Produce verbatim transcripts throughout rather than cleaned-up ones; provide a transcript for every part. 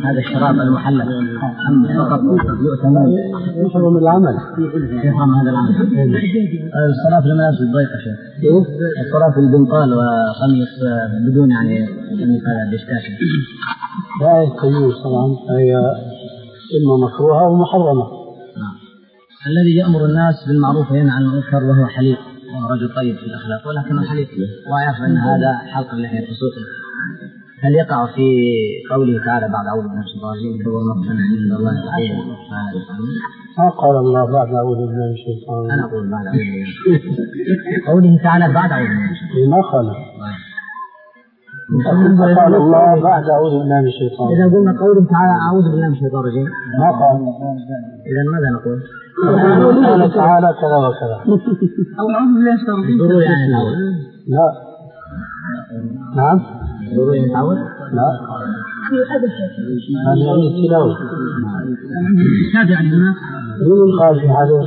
هذا الشراب المحلل أم فقط يؤتمن يحرم من العمل؟ يحرم هذا العمل. الصلاة في الملابس الضيقة شيخ. الصلاة في البنطال وقميص بدون يعني هذا الاشتاك. لا يستوي طبعا، هي إما مكروهة أو محرمة. الذي يأمر الناس بالمعروف وينهى عن المنكر وهو حليف، وهو رجل طيب في الأخلاق ولكنه حليف ويعرف أن هذا حلق اللحية خصوصا، هل يقع في قوله تعالى بعد أعوذ بالله من الشيطان الرجيم هو مقتنع عند الله تعالى؟ ما قال الله بعد أعوذ بالله من الشيطان الرجيم؟ أنا أقول بعد أعوذ بالله قوله تعالى بعد أعوذ بالله من الشيطان ما قال قال الله بعد أعوذ بالله من الشيطان. إذا قلنا قوله تعالى أعوذ بالله من الشيطان الرجيم ما قال. إذا ماذا نقول؟ قال تعالى كذا وكذا أو أعوذ بالله من الشيطان الرجيم ضروري يعني نعوذ. لا. نعم ضروري نعوذ. لا هذا يعني التلاوة. هذا يعني هنا من قال في حدث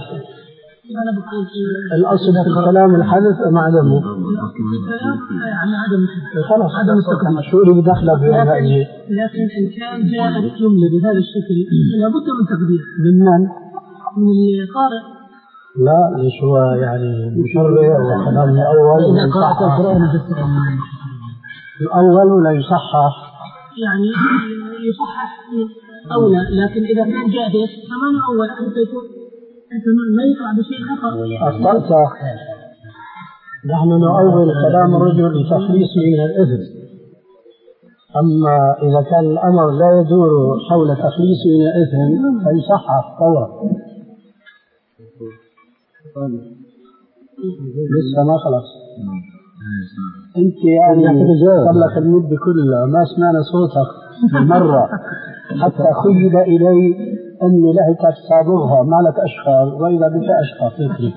الأصل في الكلام الحدث أم عدمه؟ يعني عدم خلاص عدم التكلم شو اللي بدخله في هذا؟ لكن إن كان جاء الجملة بهذا الشكل لابد من تقدير من من؟ من القارئ. لا ليش هو يعني مشرع وكلام الأول إذا قرأت القرآن في السلام الأول ولا يصحح؟ يعني يصحح أولى، لكن إذا كان جاء به كمان أول حتى يكون ما يقع بشيء خطأ. أخطأت. نحن نؤول كلام الرجل لتخليصه من الإثم، أما إذا كان الأمر لا يدور حول تخليصه من الإثم فيصحح فورا. لسه ما خلص. أنت يعني صار لك المدة كلها ما سمعنا صوتك مرة حتى خيل إلي أن لهتك صابغها ما لك أشخار وإذا بك أشخار فكري.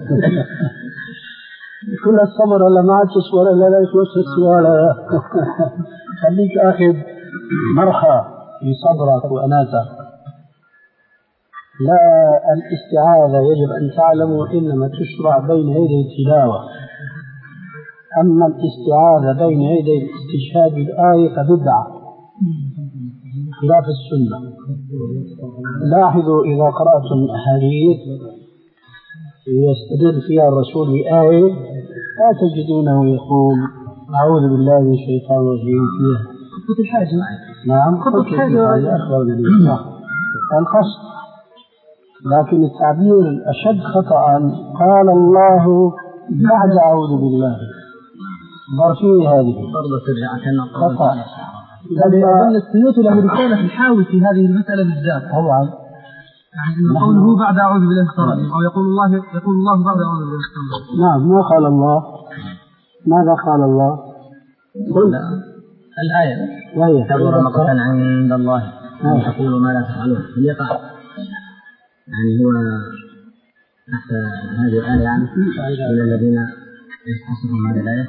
كل الصبر ولا ما عاد تصور إلا لا يتوسط السؤال. خليك أخذ مرخى في صدرك وأناتك. لا الاستعاذة يجب أن تعلموا إنما تشرع بين يدي التلاوة، أما الاستعاذة بين يدي استشهاد الآية فبدعة خلاف السنة. لاحظوا إذا قرأتم أحاديث يستدل فيها الرسول بآية لا تجدونه يقول أعوذ بالله من الشيطان الرجيم فيها خطة الحاجة. نعم خطة الحاجة أخبر بالله القصد. لكن التعبير أشد خطأ قال الله بعد أعوذ بالله ظرفية هذه برضه ترجع كأنه خطأ. لأن السيوط له رسالة تحاول في هذه المسألة بالذات. طبعا يعني قوله بعد أعوذ بالله من الشيطان الرجيم أو يقول الله يقول الله بعد أعوذ بالله من الشيطان الرجيم. نعم ما قال الله. ماذا قال الله؟ قل الآية وهي كبر مقتا عند الله أن تقولوا ما لا تفعلون. هل يقع يعني هو تحت هذه الآية يعني إلى الذين يحسبون هذه الآية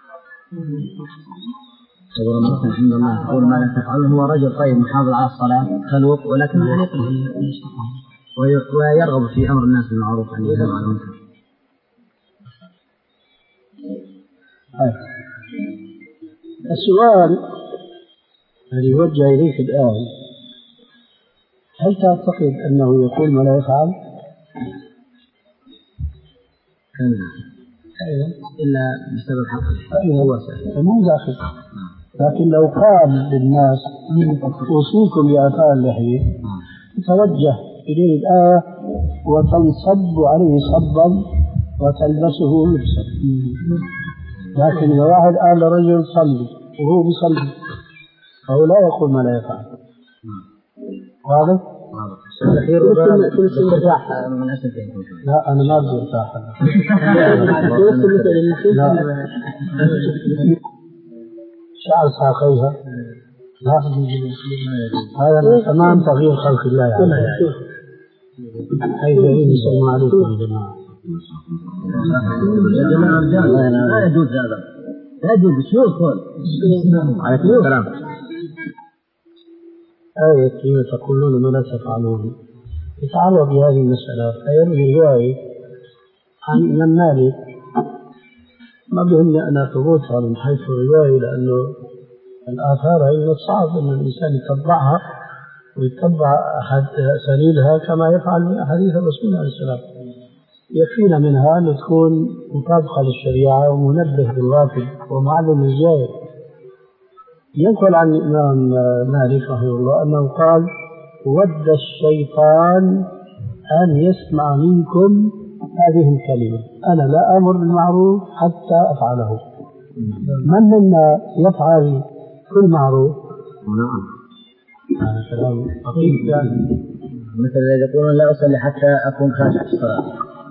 كبر مقتا عند الله تقول ما لا تفعلون. هو رجل طيب محافظ على الصلاة خلوق ولكن ويرغب في أمر الناس بالمعروف عن ينهى عن المنكر. السؤال الذي يوجه إليك الآن هل تعتقد أنه يقول ما لا يفعل؟ إلا بسبب حقه هو سهل مو داخل. لكن لو قال للناس أوصيكم بإعفاء اللحية توجه إليه الآية وتنصب عليه صبا وتلبسه لبسا. لكن إذا واحد قال لرجل صلي وهو بيصلي فهو لا يقول ما لا يفعل. واضح؟ الأخير كل شيء مرتاح من أسفين. لا أنا ما بدي ارتاح. شعر ساقيها لا هذا تمام تغيير خلق الله يعني. حيث يسلم عليكم يا جماعة. يا جماعة رجال لا يجوز هذا لا يجوز شو يقول عليكم السلام. آية كيف تقولون ما لا تفعلون يتعرض بهذه المسألة فيروي رواية عن من مالك ما بهمني أنا ثبوتها من حيث الرواية لأنه الآثار هي من الصعب أن الإنسان يتبعها ويتبع أحد أساليبها كما يفعل حديث الرسول عليه السلام. يكفينا منها أن تكون مطابقة للشريعة ومنبه بالغافل ومعلم الجاهل. ينقل عن الإمام مالك رحمه الله أنه قال: ود الشيطان أن يسمع منكم هذه الكلمة: أنا لا أمر بالمعروف حتى أفعله. من منا يفعل كل معروف؟ هذا كلام عقيم يعني. مثل الذي يقولون لا أصلي حتى أكون خاشع في الصلاة.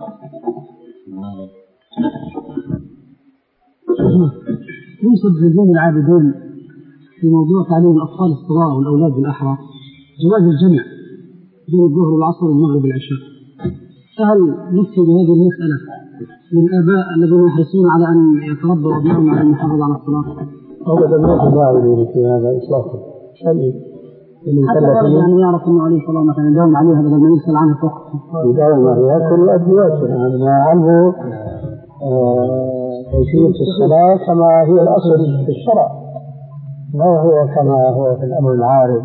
يوصف زين العابدين في موضوع تعليم الأطفال الصغار والأولاد بالأحرى جواز الجمع بين الظهر والعصر والمغرب والعشاء. فهل نفتي بهذه المسألة للآباء الذين يحرصون على أن يتربوا أبنائهم على المحافظة على الصلاة؟ أبدا ما تداعي في هذا إطلاقا. حتى يعني يعرف أنه عليه الصلاة مثلا يداوم عليها بدل ما يسأل عنها فقط. يداوم عليها كل الأدوات. ما عنه كيفية الصلاة كما هي الأصل في الشرع، ما هو كما هو في الأمر العارض.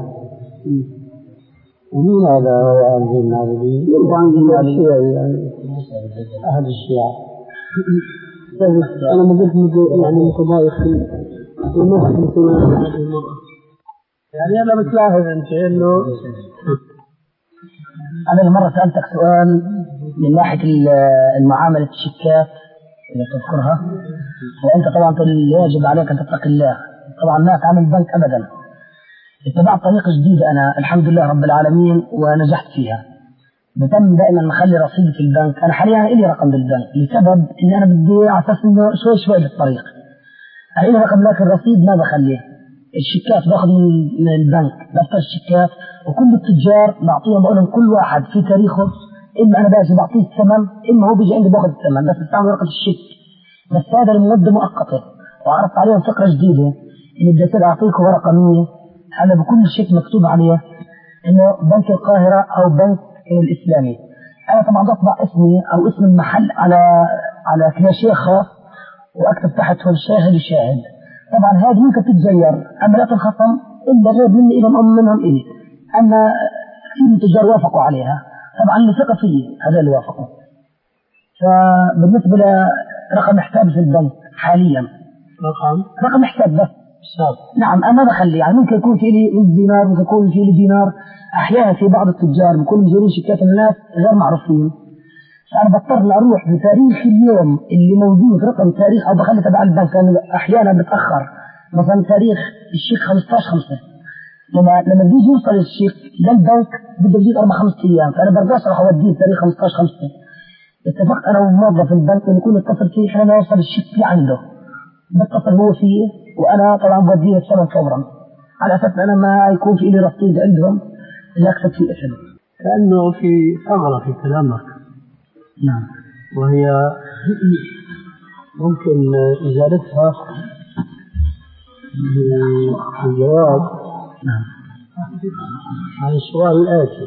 ومين هذا هو عن ذي النابلين؟ يعني أهل الشيعة. أنا ما قلت يعني متضايق في الموقف مثل هذه المرأة. يعني أنا بتلاحظ أنت إنه أنا مرة سألتك سؤال من ناحية المعاملة الشيكات اللي تذكرها، وأنت طبعا يجب عليك أن تتقي الله. طبعا ما تعمل بنك أبدا. اتبعت طريقة جديدة أنا الحمد لله رب العالمين ونجحت فيها. بتم دائما مخلي رصيدي في البنك. أنا حاليا إلي رقم بالبنك لسبب إن أنا بدي أعتقد إنه شوي شوي بالطريق. أنا إلي رقم لكن الرصيد ما بخليه. الشيكات باخذ من البنك دفتر الشيكات، وكل التجار بعطيهم بقول لهم كل واحد في تاريخه، إما أنا باجي بعطيه الثمن إما هو بيجي عندي باخذ الثمن، بس بستعمل ورقة الشيك. بس هذا لمدة مؤقتة. وعرضت عليهم فكرة جديدة إن بدي أصير أعطيكم ورقة مية أنا بكل شيك مكتوب عليه إنه بنك القاهرة أو بنك الإسلامي. أنا طبعا بطبع اسمي أو اسم المحل على على كلاشيه خاص وأكتب تحته الشاهد وشاهد. طبعا هذه ممكن تتغير، أما لا تنخصم إلا غير مني إلى أم منهم إلي. أما كثير من التجار وافقوا عليها، طبعا لثقة فيه هذا اللي وافقوا. فبالنسبة لرقم حساب في البنك حاليا رقم رقم حساب بس حساب. نعم أنا بخلي يعني ممكن يكون في لي نص دينار، ممكن يكون في لي دينار. أحيانا في بعض التجار بيكون مجرين شيكات الناس غير معروفين، فأنا بضطر أروح بتاريخ اليوم اللي موجود رقم تاريخ أو بخلي تبع البنك، لأنه أحيانا بتأخر. مثلا تاريخ الشيك خمسة عشر خمسة، لما لما بيجي يوصل الشيك للبنك بده يجي أربع خمس أيام، فأنا برجعش راح أوديه تاريخ خمسة عشر خمسة. اتفقت أنا وموظف البنك إنه يكون يتصل فيه حين يوصل الشيك عنده، بتصل هو فيه وأنا طبعا بوديه الثمن فورا، على أساس أنا ما يكون في لي رصيد عندهم اللي أكتب فيه اسمه. كأنه في ثغرة في كلامك. نعم. وهي ممكن إزالتها بالجواب نعم عن السؤال الآتي: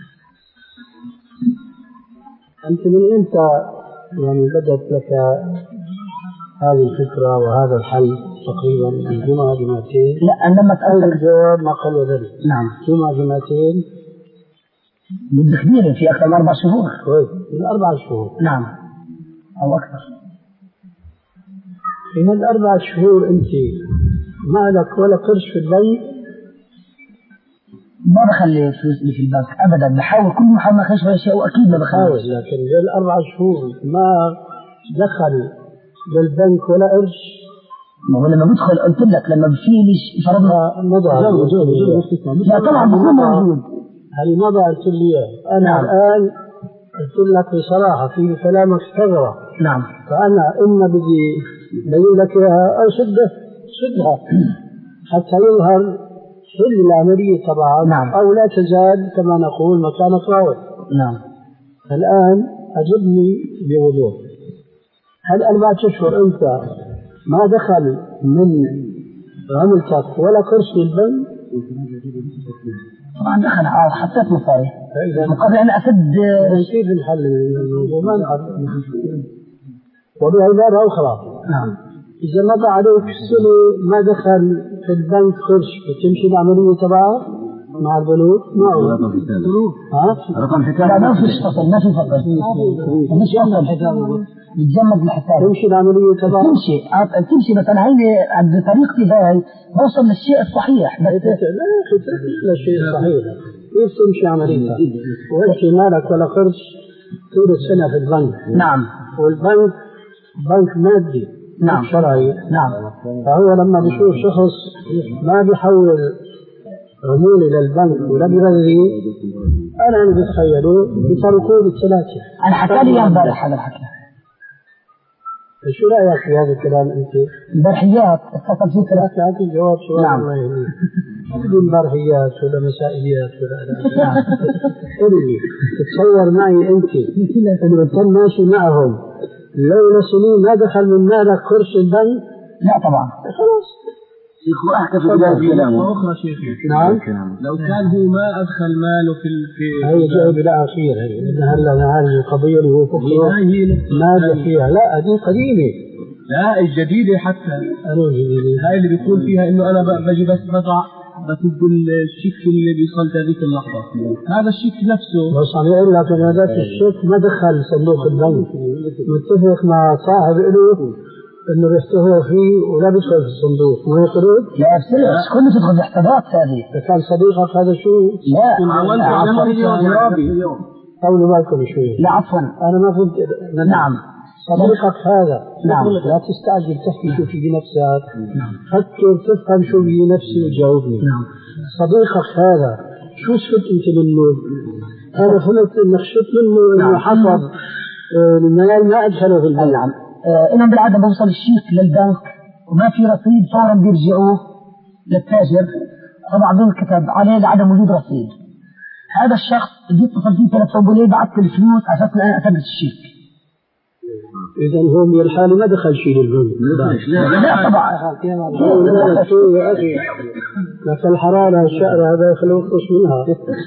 أنت من إمتى يعني بدأت لك هذه الفكرة وهذا الحل؟ تقريبا الجمعة جمعتين. لا أنا لما سألتك الجواب ما قل ذلك. نعم جمعة جمعتين مدة كبيرة في أكثر من أربع شهور. كويس، من أربع شهور. نعم أو أكثر. في هالأربع شهور أنت ما لك ولا قرش في البنك؟ ما بخلي فلوسي في البنك أبدا، بحاول كل ما حاول ما أخش في شيء وأكيد ما بخلي. لكن هالأربع شهور ما دخل للبنك ولا قرش؟ ما هو لما بدخل قلت لك لما في لي فرضنا مضى. لا طبعا بكون موجود. هل مضى قلت لي أنا نعم. الآن قلت لك بصراحة في كلامك ثغرة. نعم. فأنا إما بدي بين لك إياها أو شده شدها حتى يظهر حل العملية طبعا. نعم. أو لا تزال كما نقول مكانك راوي. نعم. الآن أجبني بوضوح: هل أربعة أشهر أنت ما دخل من عملتك ولا قرش للبنك؟ طبعا دخل أو حطيت مصاري مقابل أن أسد. كيف نحل الموضوع؟ ما نعرف. وبعبارة أخرى: نعم. إذا مضى عليك سنة ما دخل في البنك قرش بتمشي العملية تبعها؟ مع البنوك ما هو ها رقم حساب لا ما فيش فصل ما في فصل مش فصل حساب يتجمد الحساب تمشي العملية تبع تمشي تمشي بس أنا عيني بطريقتي هاي بوصل للشيء الصحيح بس لا الشيء الصحيح كيف تمشي عمليتها وانت مالك ولا قرش طول السنة في البنك نعم والبنك بنك مادي نعم شرعي نعم فهو لما بيشوف شخص ما بيحول عمولي للبنك ولا بيغذي أنا اللي بتخيله بتركوه بالثلاثة. أنا حكى لي امبارح هذا الحكي. شو رأيك في هذا الكلام أنت؟ البرحيات اتصل فيه ثلاثة أعطي جواب سؤال. نعم. الله يهديك. بدون برحيات ولا مسائيات ولا لا. قل لي تتصور معي أنت إنه كان ماشي معهم لولا سنين ما دخل من مالك قرش البنك؟ لا طبعا. خلاص. شيخ أحكي في بداية كلامه. أخرى شيخ. نعم. لو كان هو ما أدخل ماله في في. هي جاي بلا أخير هي. إن هلا نعالج القضية اللي هو كفر. ما فيها لا هذه قديمة. لا الجديدة حتى. أنا الجديدة. هاي اللي بيكون فيها إنه أنا بجي بس بضع بسد الشيك اللي بيصل هذيك اللحظة. هذا الشيك نفسه. بس عم يقول لك إن هذاك الشيك ما دخل صندوق البنك. متفق مع صاحب له إنه بيحتوه فيه ولا بيدخل في الصندوق ما يقرب. لا بس كله تدخل في احتياطات هذه. كان صديقك هذا شو؟ لا طولوا بالكم شوي. لا عفوا أنا ما فهمت. نعم صديقك هذا. نعم. لا تستعجل تحكي شو في بنفسك. فكر تفهم شو في نفسي وتجاوبني. نعم. صديقك هذا شو شفت أنت منه؟ أنا فهمت إنك شفت منه إنه حفظ المال ما أدخله في البنك. نعم. إنه بالعادة بوصل الشيك للبنك وما في رصيد فورا بيرجعوه للتاجر طبعا بينكتب عليه لعدم وجود رصيد. هذا الشخص بيتصل فيه ثلاثة أبو ليه بعت الفلوس عشان أنا أثبت الشيك. إذا هو من الحالة ما دخل شيء للبنك. لا, لا طبعا. لا شو يا أخي لكن الحرارة الشعر هذا يخلوه يخلص منها.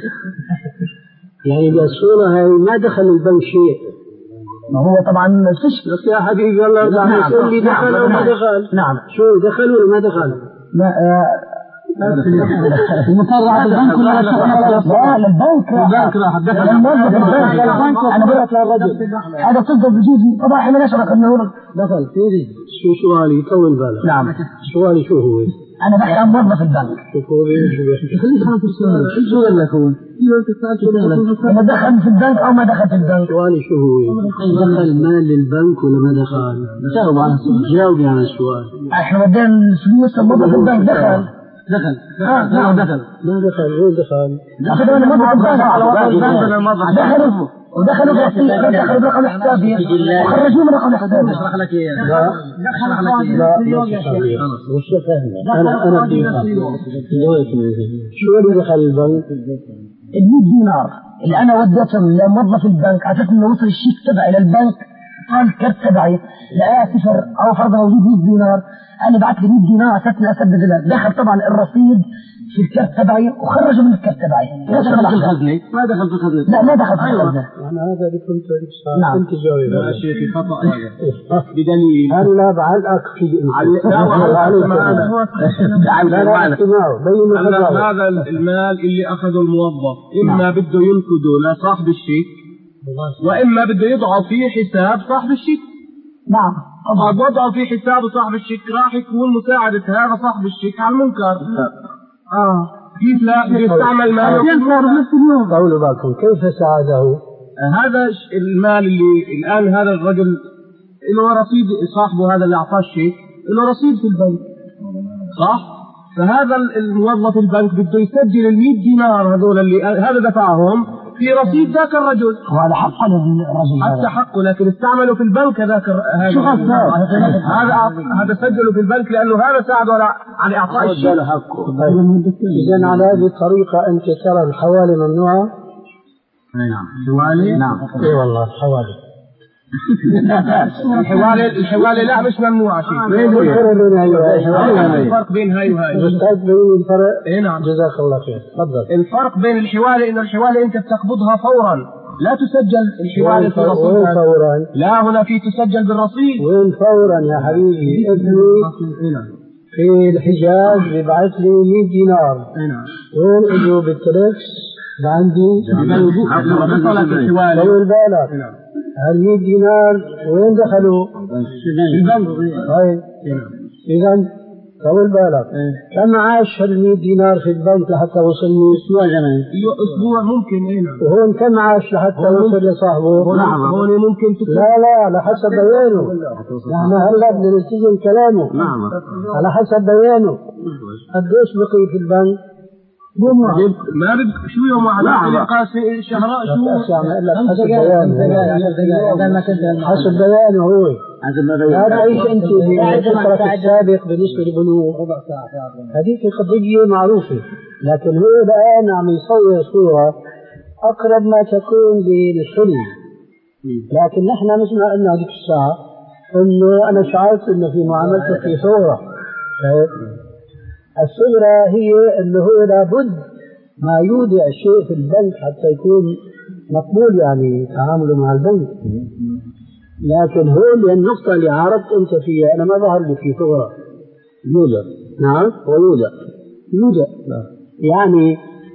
يعني بالصورة هاي ما دخل البنك شيء. ما هو طبعا الفش بس يا حبيبي والله نعم يقول لي دخل أو ما دخل. نعم. شو دخل ولا ما دخل؟ ما المتابعة البنك ولا لا للبنك البنك راح دخل الموظف البنك أنا بقول لك للرجل هذا تصدق بجوز طبعا إحنا نشرك إنه دخل سيدي. شو سؤالي طول بالك. نعم. سؤالي شو هو؟ أنا بحكي عن موظف البنك. شو هو شو بيحكي؟ خليك حاطط السؤال. شو قال لك هو؟ أنا دخل في البنك أو ما دخل في البنك؟ سؤالي شو هو؟ دخل مال للبنك ولا ما دخل؟ جاوب على السؤال. جاوبي على السؤال. إحنا ودينا الفلوس الموظف البنك دخل. دخل. آه نعم دخل. ما دخل وين دخل؟ دخل أنا موظف البنك. دخلوا ودخلوا برصيد دخلوا برقم حسابي وخرجوا من رقم حسابي. اشرح لك اياه. لا لا وش فاهم؟ انا انا بدي شو اللي دخل البنك؟ المية دينار اللي انا وديتهم لموظف البنك عشان انه وصل الشيك تبعي للبنك قال الكرت تبعي لقى صفر او فرضا موجود مية دينار انا بعت لي مية دينار عشان اسدد له. دخل طبعا الرصيد في الكرت تبعي وخرجوا من الكرت تبعي. ما دخل في الخزنة. ما دخل في الخزنة. لا ما دخل في الخزنة. أنا هذا اللي كنت نعم. كنت جاوب. لا شيء في خطأ هذا. بدليل. هلا بعلقك في. لا لا هذا المال اللي أخذه الموظف إما بده ينقده لصاحب الشيك وإما بده يضعه في حساب صاحب الشيك. نعم. طبعا وضعه في حساب صاحب الشيك راح يكون مساعدة هذا صاحب الشيك على المنكر. اه كيف لا يستعمل ماله ينكر نفس اليوم. قولوا بالكم كيف ساعده؟ هذا المال اللي الآن هذا الرجل له رصيد صاحبه هذا اللي أعطاه الشيك له رصيد في البنك صح؟ فهذا الموظف البنك بده يسجل المئة دينار هذول اللي هذا دفعهم في رصيد ذاك الرجل. وهذا حقه للرجل حتى حقه لكن استعملوا في البنك هذاك هذا هذا هذا سجله في البنك لأنه هذا ساعده على على إعطاء الشيء. إذا على هذه الطريقة أنت ترى الحوالي ممنوعة؟ نعم. حوالي؟ نعم. إيه والله الحوالي. الحوالي الحوالي لا مش ممنوعة شيء. الفرق بين هاي وهاي. الفرق بين الفرق. إيه نعم. جزاك الله خير. تفضل. الفرق بين الحوالي إن الحوالي أنت بتقبضها فورا لا تسجل الحوالي في الرصيد. وين فورا؟ لا هنا في تسجل بالرصيد. وين فورا يا حبيبي؟ ابني في الحجاز بيبعث لي مئة دينار. نعم. وين اجوا بالتلكس لعندي؟ طول بالك. نعم. هال مئة دينار وين دخلوا؟ البنك. طيب. إذا طول بالك. كم عاش هال مئة دينار في البنك لحتى وصلني؟ أسبوع زمان. أسبوع ممكن. إيه نعم. وهون كم عاش لحتى وصل لصاحبه؟ نعم. هون ممكن تكون. لا لا على حسب بيانه. نحن هلا بدنا نلتزم كلامه. نعم. على حسب بيانه. قديش بقي في البنك؟ ما بد شو يوم واحد قاسي شهراء شو حسب بيانه حسب بيانه هو هذا عيش انت بالفترة السابق بالنسبة لبنوك هذيك قضية معروفة لكن هو الآن عم يصور صورة أقرب ما تكون للحلم لكن نحن مثل ما قلنا هذيك الساعة إنه أنا شعرت إنه في معاملتك في ثورة الثغرة هي أنه هو لابد ما يودع شيء في البنك حتى يكون مقبول يعني تعامله مع البنك لكن هو النقطة اللي عارضت أنت فيها أنا ما ظهر لي في ثغرة يودع نعم ويودع يودع يعني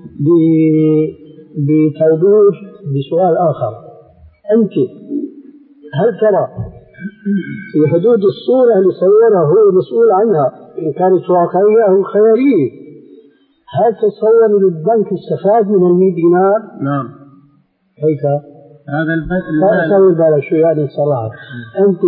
بتوضيح بسؤال آخر أنت هل ترى في حدود الصورة اللي صورها هو مسؤول عنها إن كانت واقعية أو خيالية هل تتصور أن البنك استفاد من المئة دينار؟ نعم. كيف؟ هذا البنك لا أسوي بالك شو يعني الصراحة أنت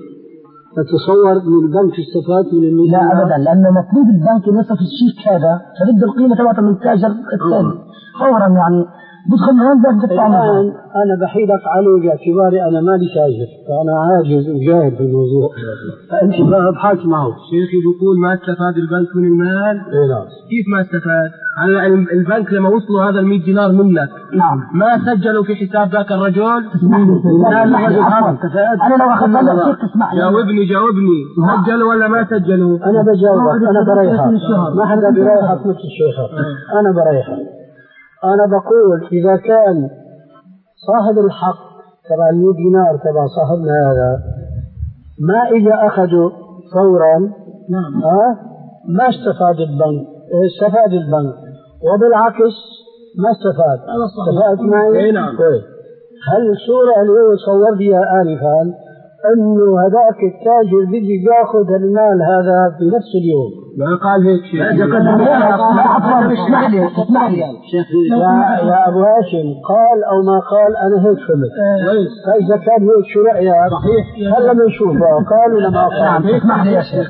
تتصور أن البنك استفاد من المئة دينار؟ لا أبدا لأن مطلوب البنك ينصف الشيك هذا فرد القيمة تبعته من التاجر الثاني فورا يعني بدخل هون بدك الآن أنا بحيلك عليه باعتباري أنا مالي تاجر فأنا عاجز وجاهل في الموضوع فأنت بقى ابحث معه. شيخي بيقول ما استفاد البنك من المال. إيه نعم. كيف ما استفاد؟ على البنك لما وصلوا هذا المئة دينار منك نعم ما سجلوا في حساب ذاك الرجل. تسمح لي أنا لو أخذ بالك شيء تسمح لي. جاوبني جاوبني سجلوا ولا ما سجلوا؟ أنا بجاوبك أنا بريحك ما حدا بريحك مثل الشيخ أنا بريحك. أنا بقول إذا كان صاحب الحق تبع المئة دينار تبع صاحبنا هذا ما إذا أخذوا فورا نعم. ها ما استفاد البنك استفاد البنك وبالعكس ما استفاد استفاد معي. نعم. هل الصورة اللي هو صور لي آنفا أنه هذاك التاجر بيجي ياخذ المال هذا في نفس اليوم ما قال هيك شيء. اسمح لي اسمح لي يا يا أبو هاشم قال أو ما قال أنا هيك فهمت. فإذا كان هيك شو رأيك؟ صحيح. هلا بنشوفه قال ولا ما قال. اسمح لي يا شيخ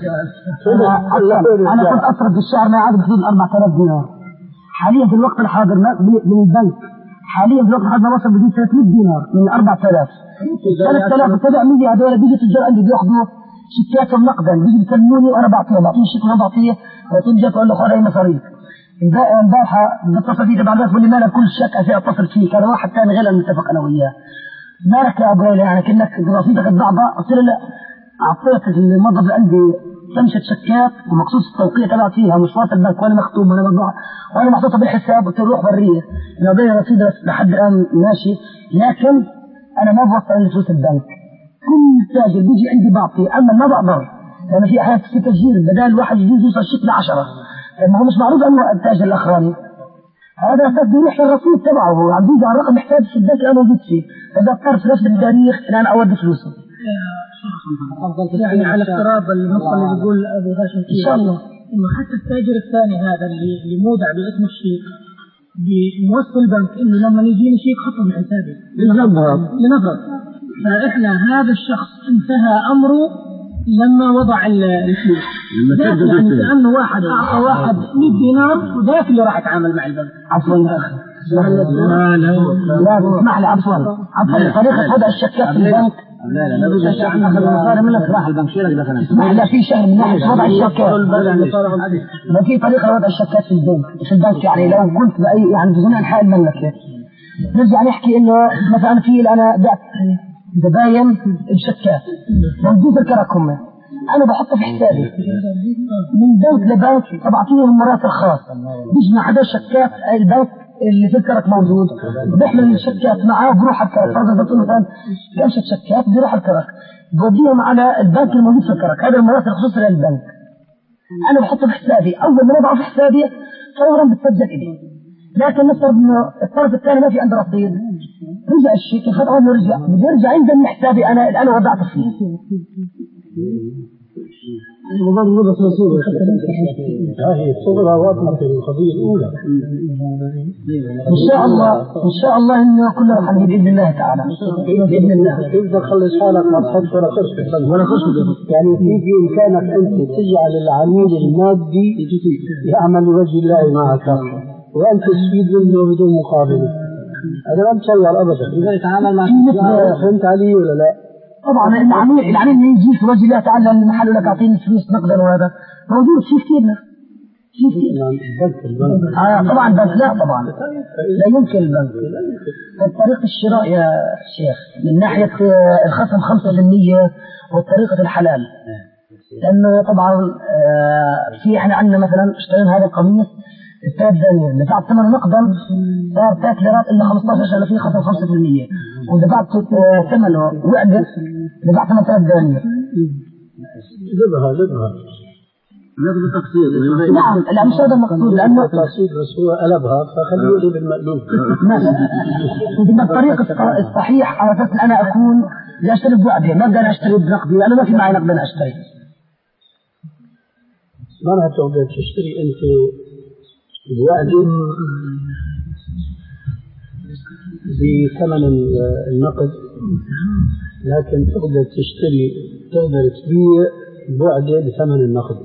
أنا كنت أطرد بالشهر ما يعادل بحدود أربعة آلاف دينار حاليا في الوقت الحاضر من البنك حاليا في الوقت الحاضر وصل بحدود ثلاثمئة دينار من أربعة آلاف ثلاثة آلاف وسبعمئة هذول بيجي تجار عندي بياخذوا شيكاتهم نقدا بيجي بيكلموني وانا بعطيهم بعطيهم شيك وانا بعطيه وتنجي تقول له خذ اي مصاريف. امبارحه بتصل فيه بعد ذلك بقول لي مالك كل شك اشياء اتصل فيك هذا واحد ثاني غير المتفق انا وياه مالك يا ابو ليلى يعني كانك رصيدك الضعبه قلت له لا اعطيت الموظف اللي عندي تمشة شكات ومقصود التوقيع تبعت فيها مش واصل البنك وانا مختوم وانا مطبوع وانا محطوطه بالحساب قلت له روح بريه لو بين رصيد لحد الان ماشي لكن انا ما بوصل لي فلوس البنك كل تاجر بيجي عندي بعطي اما ما بقدر لان في احيانا في تسجيل بدل الواحد يجوز يوصل شيك لعشرة لانه هو مش معروف انه التاجر الاخراني هذا اساس بيروح الرصيد تبعه هو عم بيجي على الرقم محتاج في البنك انا موجود فيه فاذا اضطر في نفس التاريخ ان انا اودي فلوسه. يعني على افتراض النقطه اللي بيقول ابو هاشم ان شاء الله انه حتى التاجر الثاني هذا اللي اللي مودع باسم الشيك بموصل البنك انه لما يجيني شيك حطه من حسابي لنفرض فاحنا هذا الشخص انتهى امره لما وضع الفلوس يعني كانه واحد اعطى واحد مئة دينار وذاك اللي راح يتعامل مع البنك. عفوا يا اخي لا لا لا اسمح لي عفوا عفوا طريقه وضع الشيكات في البنك لا لا ما بدنا احنا ناخذ المصاري من راح البنك شو لك دخلنا اسمح لي في شهر من ناحيه وضع الشيكات ما في طريقه لوضع الشيكات في البنك في البنك يعني لو كنت باي يعني في جميع انحاء المملكه نرجع نحكي انه مثلا في انا بعت زباين بشيكات موجود الكركم انا بحطه في حسابي من بنك لبنك بعطيهم مراسل خاصه بيجمع هذا الشيكات البنك اللي في الكرك موجود بيحمل الشيكات معاه بروح الكرك فرضا بتقول مثلا كمشة شيكات بيروح الكرك بوديهم على البنك الموجود في الكرك هذا المراسل خصوصا للبنك أنا بحطه في حسابي، أول ما أضعه في حسابي فورا بتسجل إلي. لكن نفترض إنه الطرف الثاني ما في عنده رصيد، رجع الشيك الخطأ إنه رجع بدي يرجع ينزل من حسابي أنا اللي أنا وضعته فيه. هذه الصورة واضحة في القضية الأولى. إن شاء الله إن شاء الله إنه كلنا حنجي بإذن الله تعالى. بإذن الله. كيف تخلص حالك ما تحط ولا خشب ولا خشب؟ يعني في بإمكانك أنت تجعل العميل المادي يعمل لوجه الله معك وأنت تستفيد منه بدون مقابل. هذا ما بتصور أبدا. إذا يتعامل مع فهمت علي ولا لا؟ طبعا العميل العميل اللي يجي في وجه الله تعالى المحل لك أعطيني فلوس نقدا وهذا موجود في كثير ناس. في كثير. آه طبعا بنك لا طبعا لا يمكن البنك. طريقة الشراء يا شيخ من ناحية الخصم خمسة بالمية وطريقة الحلال. لأنه طبعا في إحنا عندنا مثلا اشترينا هذا القميص الثلاث دنانير دفعت ثمنه نقدا صار ثلاث ليرات إلا خمسة عشر عشان فيه خصم خمسة بالمية ودفعت ثمنه وعدت دفعت ثمنه ثلاث دنانير. لبها لبها لازم تقصير. نعم لا مش هذا المقصود لأنه التقصير بس هو قلبها فخليه يجي بالمقلوب. بدنا الطريقة الصحيح على أساس أنا أكون لأشتري بوعدي ما بدي أشتري بنقدي لأنه ما في معي نقد أنا أشتري. ما تقدر تشتري أنت بوعدي بثمن النقد لكن تقدر تشتري تقدر تبيع بوعدي بثمن النقد.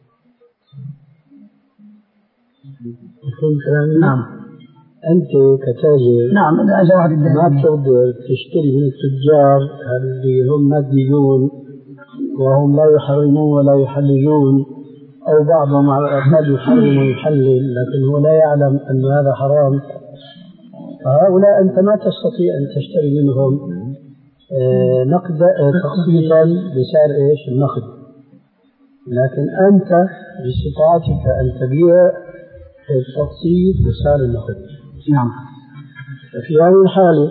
مفهوم كلامي؟ نعم. أنت كتاجر نعم ما بتقدر تشتري من التجار اللي هم ماديون وهم لا يحرمون ولا يحللون أو بعضهم على الأقل يحرم ويحلل لكن هو لا يعلم أن هذا حرام. فهؤلاء أنت ما تستطيع أن تشتري منهم نقد تخصيصا بسعر إيش النقد لكن أنت باستطاعتك أن تبيع التخصيص بسعر النقد. نعم. ففي هذه الحالة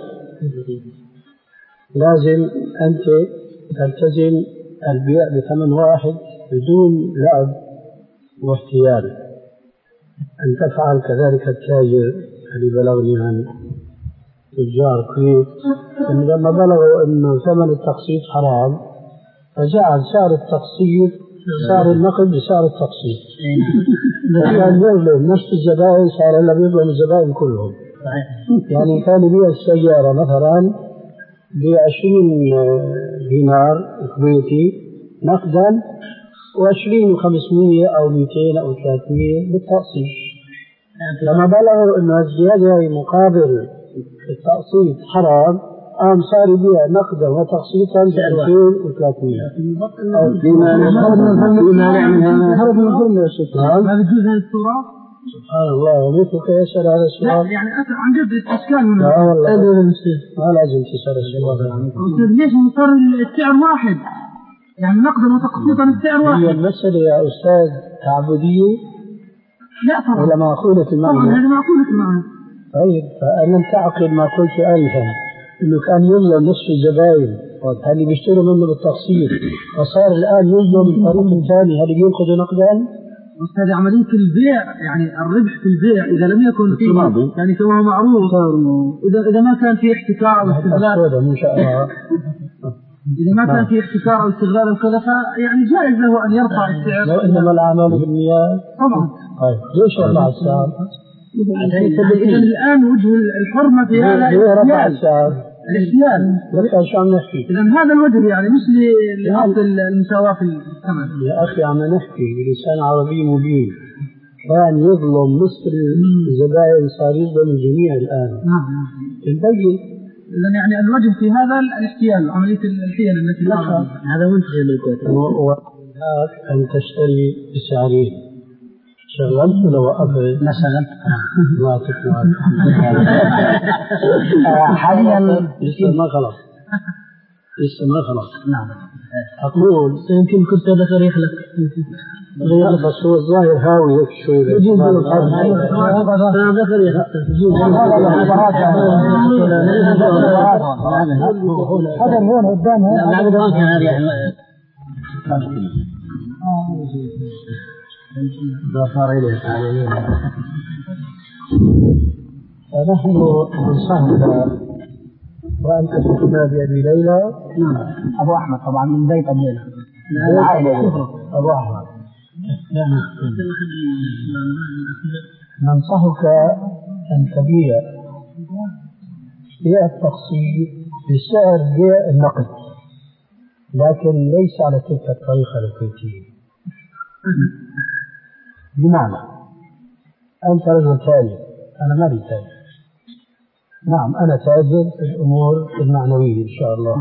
لازم أنت تلتزم البيع بثمن واحد بدون لعب واحتيال. أن تفعل كذلك التاجر اللي بلغني عن تجار الكويت إن لما بلغوا أن ثمن التقسيط حرام فجعل سعر التقسيط سعر النقد بسعر التقسيط. كان يظلم نفس الزبائن صار هلا بيظلم الزبائن كلهم. يعني كان يبيع السيارة مثلا بعشرين دينار كويتي نقدا وعشرين وخمسمية أو مئتين أو ثلاثمية بالتقسيط. لما بلغوا أن الزيادة مقابل التقسيط حرام قام صار يبيع نقدا وتقسيطا بألفين وثلاثمية. هرب من الظلم يا شيخ. هذا يجوز هذه الصورة؟ سبحان الله ومثلك يسأل هذا السؤال. لا يعني أسأل عن جد استشكال منه. لا والله ما لازم تسأل السؤال. ليش صار السعر واحد؟ يعني نقدا وتقسيطا السعر واحد. هي المسألة يا أستاذ تعبدية؟ لا طبعا. ولا معقولة المعنى؟ طبعا هذه معقولة المعنى. طيب فأنا تعقل ما قلت آنفا إنه كان يظلم نصف الزبائن اللي بيشتروا منه بالتقسيط فصار الآن يظلم الطريق الثاني هل ينقذ نقدا؟ أستاذ عملية البيع يعني الربح في البيع إذا لم يكن فيه يعني سواء معروف إذا إذا ما كان فيه احتكار أو استغلال إن شاء الله إذا ما كان فيه احتكار أو استغلال وكذا يعني جائز له أن يرفع السعر. لو إنما الأعمال بالنيات طبعا. طيب ليش يرفع السعر؟ إذا الآن وجه الحرمة في هذا رفع السعر الاحتيال. شو عم نحكي؟ إذا هذا الوجه يعني مش لأصل المساواة في الثمن. يا أخي عم نحكي بلسان عربي مبين كان يظلم مصر الزبائن صار يظلم الجميع الآن. نعم. تبين. إذا يعني الوجه في هذا الاحتيال عملية الحيل التي لا هذا منتج للكويت. وهناك أن تشتري بسعرين. شغلت ولا وقفت؟ ما شغلت. ما تكمل. حاليا لسه ما خلص. لسه ما خلص. نعم. أقول يمكن كنت هذا صريح لك. بس هو الظاهر هاوي هيك شوي. يجوز هذا صريح. هذا هون قدامه. صار إليه فنحن ننصحك وأنت تكتب بأبي ليلى. أبو أحمد طبعا من بيت أبي ليلى العائلة أبو أحمد. ننصحك أن تبيع بيع التقسيط بسعر بيع النقد، لكن ليس على تلك الطريقة الكويتية. بمعنى أنت رجل تاجر، أنا ما لي تاجر. نعم أنا تاجر في الأمور المعنوية إن شاء الله.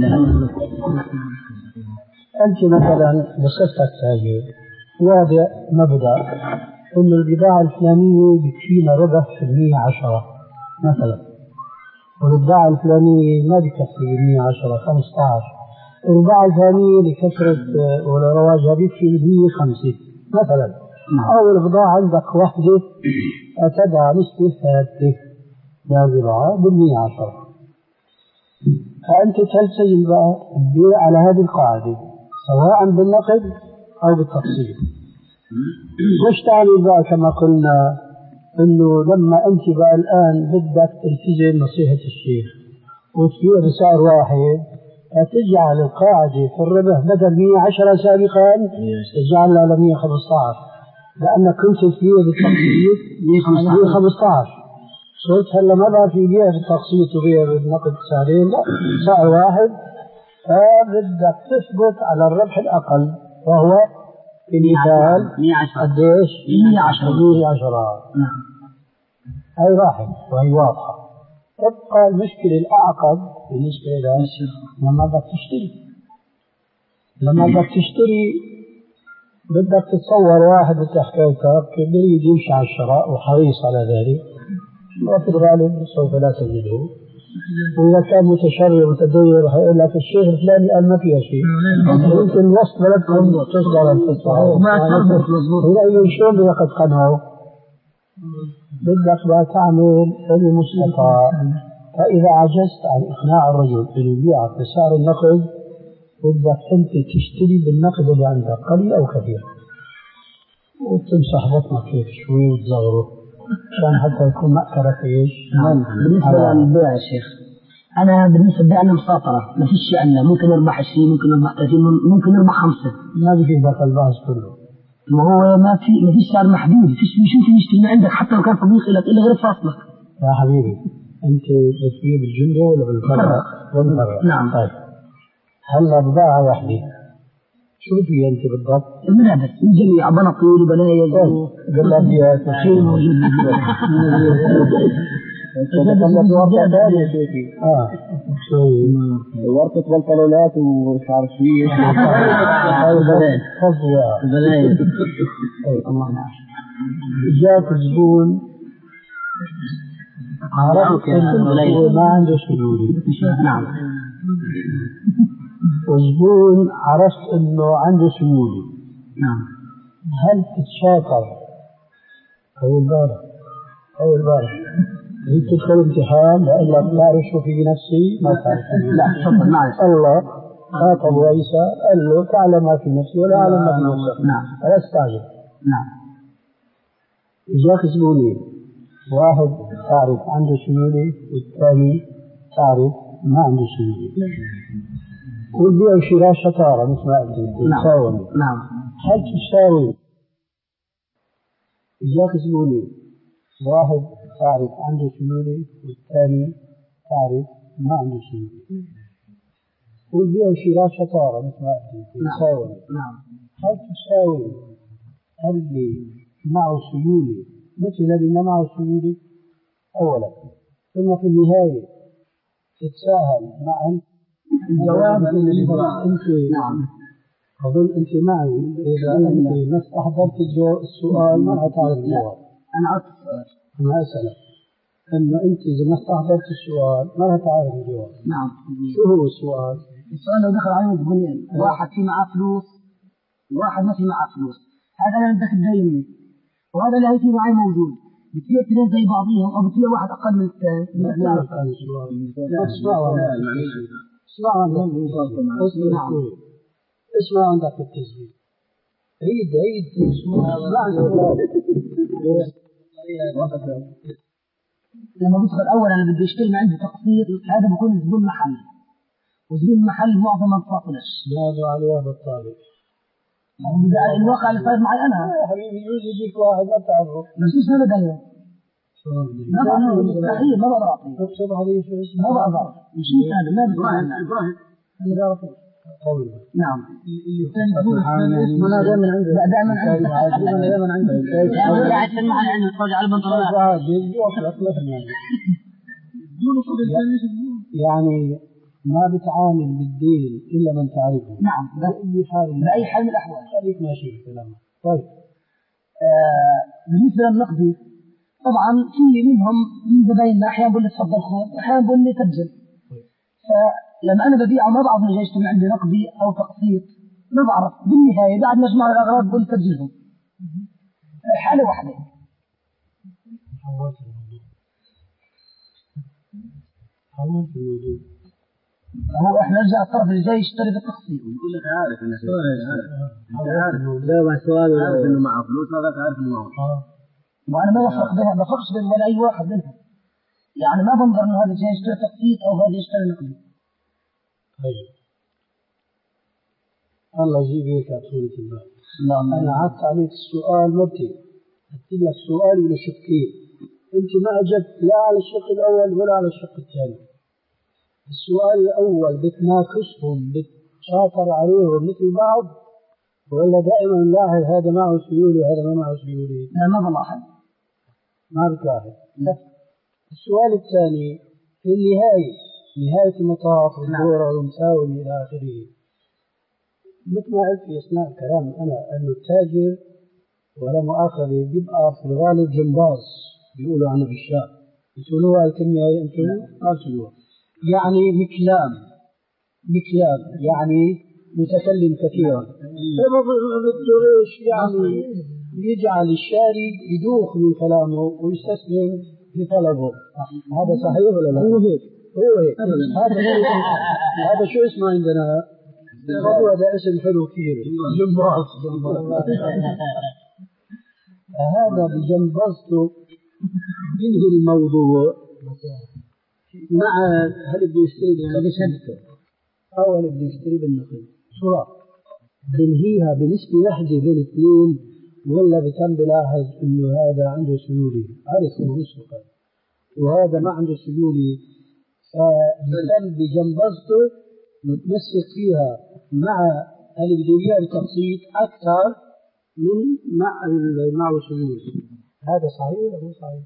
أنت مثلا بصفتك تاجر واضع مبدأ إن البضاعة الفلانية بتفينا ربح في المية عشرة مثلا، والبضاعة الفلانية ما بكفي المية عشرة خمسة عشر، البضاعة الفلانية لكثرة ولرواجها بكفي المية خمسة مثلا، أو البضاعة عندك وحدة تدعى نسبة ثابتة للبضاعة بالمية عشرة، فأنت تلتزم بقى البيع على هذه القاعدة سواء بالنقد أو بالتقسيط. مش تعمل بقى كما قلنا إنه لما أنت بقى الآن بدك تلتزم نصيحة الشيخ وتبيع بسعر واحد، تجعل القاعدة في الربح بدل مية وعشرة سابقا تجعلها على مية وخمسة عشر، لأنك كنت تبيع بالتقسيط مية وخمسة عشر، صرت هلا ما بقى في بيع بالتقسيط وبيع بالنقد سعرين، لا سعر واحد، فبدك تثبت على الربح الأقل وهو المثال قديش؟ مية وعشرة. مية وعشرة. نعم. هاي راحت وهي واضحة. تبقى المشكلة الأعقد بالنسبة إلى لما بدك تشتري. لما بدك تشتري بدك تتصور واحد بحكايتك بريد يمشي على الشراء وحريص على ذلك، وفي الغالب سوف لا تجده، وإذا كان متشرع ومتدين هيقول لك الشيخ الفلاني قال ما فيها شيء، يمكن وسط بلدكم تصدر الفتوى وما تثبت مضبوط، هنا شلون بدك تقنعه؟ بدك بقى تعمل المستطاع، فإذا عجزت عن إقناع الرجل أن يبيعك بسعر النقد بدك أنت تشتري بالنقد اللي عندك قليل أو كثير، وتمسح بطنك هيك شوي وتزغره عشان حتى يكون مأكلك ايش؟ بالنسبة للبيع يا شيخ، أنا بالنسبة لبيعنا مساطرة ما فيش شيء عندنا، ممكن نربح عشرين ممكن نربح ثلاثين ممكن نربح خمسة، ما بيفيدك البحث كله. ما هو ما في ما فيش سعر محدود، فيش مش ممكن يشتري من عندك حتى لو كان صديق لك إلا غير فاصلك. يا حبيبي أنت بتبيع بالجملة ولا بالفرع؟ بالفرع. نعم. طيب هلا بضاعة واحدة شو بتبيع أنت بالضبط؟ الملابس من جميع بناطيل وبنايز جلابيات وشيء موجود. تتكلم ورقة ثانية شيخي. اه شوي ورقة بنطلونات ومش عارف شيء. تفضل يا بنايز. الله يعافيك. جاك زبون عرفت إنه ما عنده سيولة. نعم. وزبون عرفت إنه عنده سيولة. نعم. هل تتشاطر أول بارة أول بارة هي تدخل امتحان لألا تعرف شو في نفسي ما تعرف. لا تفضل معلش. الله خاطب عيسى قال له تعلم ما في نفسي ولا أعلم ما في نفسك. نعم. لا تستعجل. نعم. جاك زبونين، واحد تعرف عنده سيولة والثاني تعرف ما عنده سيولة، والبيع والشراء شطارة مثل ما قلت تساوي. نعم. هل تساوي جاك زبونين واحد تعرف عنده سيولة والثاني تعرف ما عنده سيولة، والبيع والشراء شطارة مثل ما قلت تساوي. نعم. هل تساوي اللي معه سيولة مثل الذي ما معه سيولة أولا، ثم في النهاية تتساهل مع الجواب اللي أنت. نعم. أظن أنت معي إذا أنت ما استحضرت السؤال ما هتعرف الجواب. أنا عرفت السؤال. أنا أسألك أنه أنت إذا ما استحضرت السؤال ما هتعرف الجواب. نعم. شو هو السؤال؟ السؤال لو دخل عليه زبونين، واحد في معاه فلوس وواحد ما في معاه فلوس، هذا أنا بدك تديني وهذا اللي هيتي معي موجود، بتبيع اثنين زي بعضيهم أو بتبيع واحد أقل من الثاني. لا تعرف هذا السؤال. اسمعوا اسمعوا عندك في التسجيل. اسمع عندك في التسجيل. عيد عيد لما بدخل أولا أنا بدي أشتري ما عندي تقسيط، هذا بكون زبون محل، وزبون المحل معظم ما بفاصلش. نادوا عليها بالطالب. الواقع اللي صار معي أنا. يا حبيبي يجوز يجيك واحد ما تعرفه. بس مش هذا دليل. ما بعرف مستحيل ما بقدر أعطيه. تقصد عليه شو اسمه؟ ما بقدر. مش هذا ما بقدر. إبراهيم. أنا بعرفه. قوي. نعم. أنا دائما عندي. لا دائما عندي. أنا دائما عندي. أنا قاعد تسمع عنه تفرج على البنطلونات. يعني ما بتعامل بالدين إلا من تعرفه. نعم. بأي حال بأي حال من الأحوال. خليك ماشي بكلامك. طيب. آه بالنسبة للنقدي طبعا في منهم من زبايننا أحيانا بقول لي تفضل خذ، أحيانا بقول لي سجل. فلما أنا ببيعه ما بعرف إذا يجتمع عندي نقدي أو تقسيط، ما بعرف. بالنهاية بعد ما أجمع الأغراض بقول سجلهم. حالة واحدة. حولت الموضوع. حولت الموضوع. هو احنا نرجع الطرف اللي جاي يشتري بالتقسيط. يقول لك عارف انك عارف لا سؤال عارف انه معه فلوس، هذاك عارف انه معه. وانا ما بفرق بها بفرقش بين ولا اي واحد منهم. يعني ما بنظر انه هذا جاي يشتري تقسيط او هذا يشتري نقدي. طيب. الله يجيب هيك طولة البال. انا عدت عليك السؤال مرتين. قلت لك سؤالي له شقين. انت ما اجبت لا على الشق الاول ولا على الشق الثاني. السؤال الأول بتناقشهم بتشاطر عليهم مثل بعض ولا دائما نلاحظ هذا معه سيولي وهذا ما معه سيولي؟ لا ما بلاحظ. ما بتلاحظ. السؤال الثاني في النهاية نهاية المطاف والدورة والمساوي إلى آخره، مثل ما قلت في أثناء الكلام أنا أنه التاجر ولا مؤاخذة بيبقى في الغالب جمباز بيقولوا عنه في الشام. بتقولوها الكلمة هي أنتم ما بتقولوها. يعني مكلام مكلام يعني متكلم كثيرا. يعني يجعل الشاري يدوخ من كلامه ويستسلم لطلبه. هذا صحيح ولا لا؟ هو هيك هو هيك هذا هذا شو اسمه عندنا؟ هذا اسم حلو كثير جمباز. هذا بجنبزته ينهي الموضوع مع هل بده يشتري بشهادته أو هل بده يشتري بالنقد صراحة بنهيها بنسبة واحدة بين الاثنين ولا بتم بلاحظ إنه هذا عنده سيولي عارف إنه مسبقا وهذا ما عنده سيولي فبتم بجنبزته متمسك فيها مع اللي بده إياه بتقسيط أكثر من مع اللي معه سيولي. هذا صحيح ولا مو صحيح؟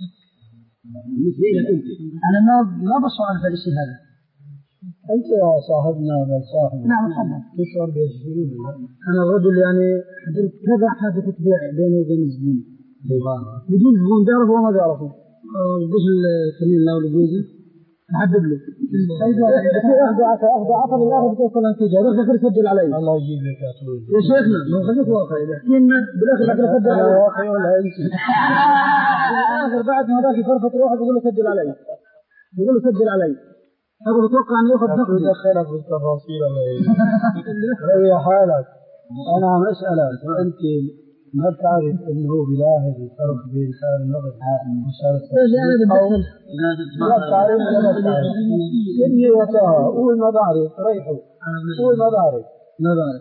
أنا ما ما بشعر بهالشيء هذا. أنت يا صاحبنا بل صاحبنا. نعم تفضل. تشعر بهالشيء ولا؟ أنا الرجل يعني حضرت كذا حادثة بيع بينه وبين الزبون. بدون زبون بيعرفه وما بيعرفه. قديش السنين له والجوزة أحدد له. إذا أخذ عطى أخذ عطى بالآخر بتوصل النتيجة. روح ذكر سجل علي. الله يجيب لك يا طويل. يا شيخنا ما خليك واقعي. احكي لنا بالآخر ذكر سجل علي. واقعي ولا أنت؟ بالآخر بعد ما ذاك يفرفط روحه بيقول له سجل علي. بيقول له سجل علي. هذا بتوقع أن يأخذ نقد. دخلك بالتفاصيل ولا إيه؟ ريح حالك. أنا عم أسألك أنت ما بتعرف إنه هو بيلاحظ الفرق بين سعر النقد وسعر التقسيط أو ما بتعرف ولا ما بتعرف؟ إني وطاها قول ما بعرف ريحه قول ما بعرف ما بعرف.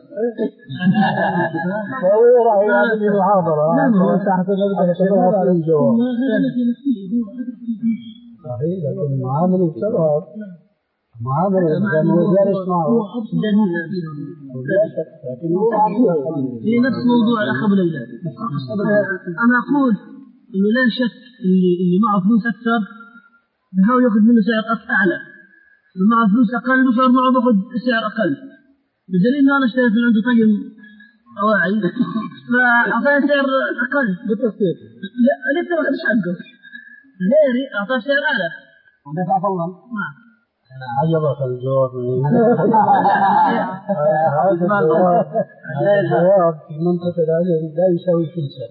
فهو راح يعمل لي محاضرة تحت المبدأ الجواب. صحيح لكن المعاملة بتظهر معاملة كان يجالس معه لكن هو في نفس موضوع الأخ أبو ليلى. أنا أقول إنه لا شك اللي اللي معه فلوس أكثر بحاول يأخذ منه سعر أعلى، اللي معه فلوس أقل بشعر معه بأخذ سعر أقل. بدليل إنه أنا اشتريت من عنده طقم أواعي فأعطاني سعر أقل بالتقسيط. لا لسه ما أخذش حقه غيري أعطاه سعر أعلى. ودفع فورا. نعم. عجبك الجواب هذا الجواب الجواب في منطقة العجل لا يساوي فلسا.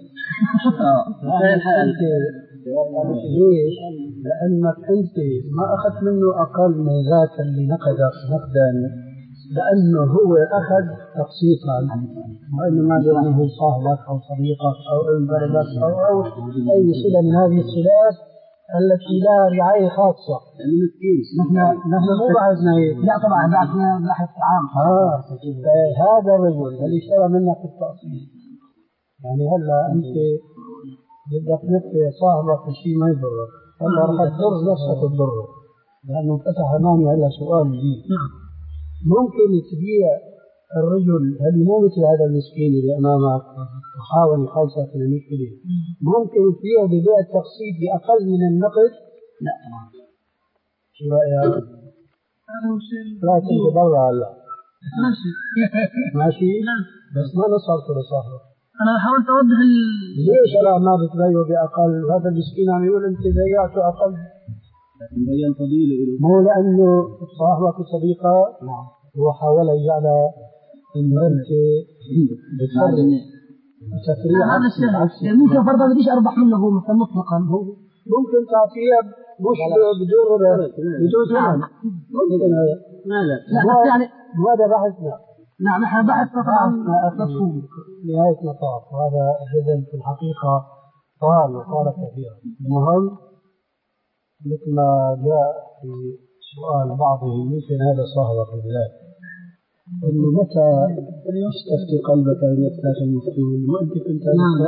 ليش؟ لأنك أنت ما أخذت منه أقل من ذاك اللي نقدك نقدا لأنه هو أخذ تقسيطا، وإنما لأنه صاحبك أو صديقك أو ابن بلدك أو, أو أي صلة من هذه الصلات التي لها رعاية خاصة. نحن نحن مو بعثنا هيك، لا طبعا بعثنا بحث عام. آه هذا الرجل اللي اشترى منك التقسيط، يعني هلا أنت بدك تنفي صاحبك الشيء ما يضرك، هلا رح تضر نفسك تضره، لأنه فتح أمامي هلا سؤال جديد. ممكن تبيع الرجل اللي مو مثل هذا المسكين اللي أمامك وحاول يخلصك من المشكلة، ممكن تبيع ببيع التقسيط بأقل من النقد؟ لا طبعا. شو رأيك؟ لا تنجي برا هلا. ماشي ماشي؟ بس ما نصرت لصاحبك. أنا حاولت أوضح ال... ليش أنا ما بتبيعه بأقل؟ هذا المسكين عم يقول أنت بيعته أقل. بيان فضيلة له. مو لأنه صاحبك وصديقه هو حاول يجعل إنه أنت بتفرق تفريع. ممكن فرضا بديش أربح منه هو مثلا مطلقا، هو ممكن تعطيها مش بدون ربح بدون ثمن، ممكن هذا. لا يعني وهذا بحثنا. نعم نحن بحث طبعا مفهوم نهاية مطاف، وهذا جدا في الحقيقة طال وطال كثيرا. المهم مثل ما جاء في سؤال بعضهم يمكن هذا صاحب في البلاد، انه متى استفتي قلبك ان يفتاك المفتون، وانت كنت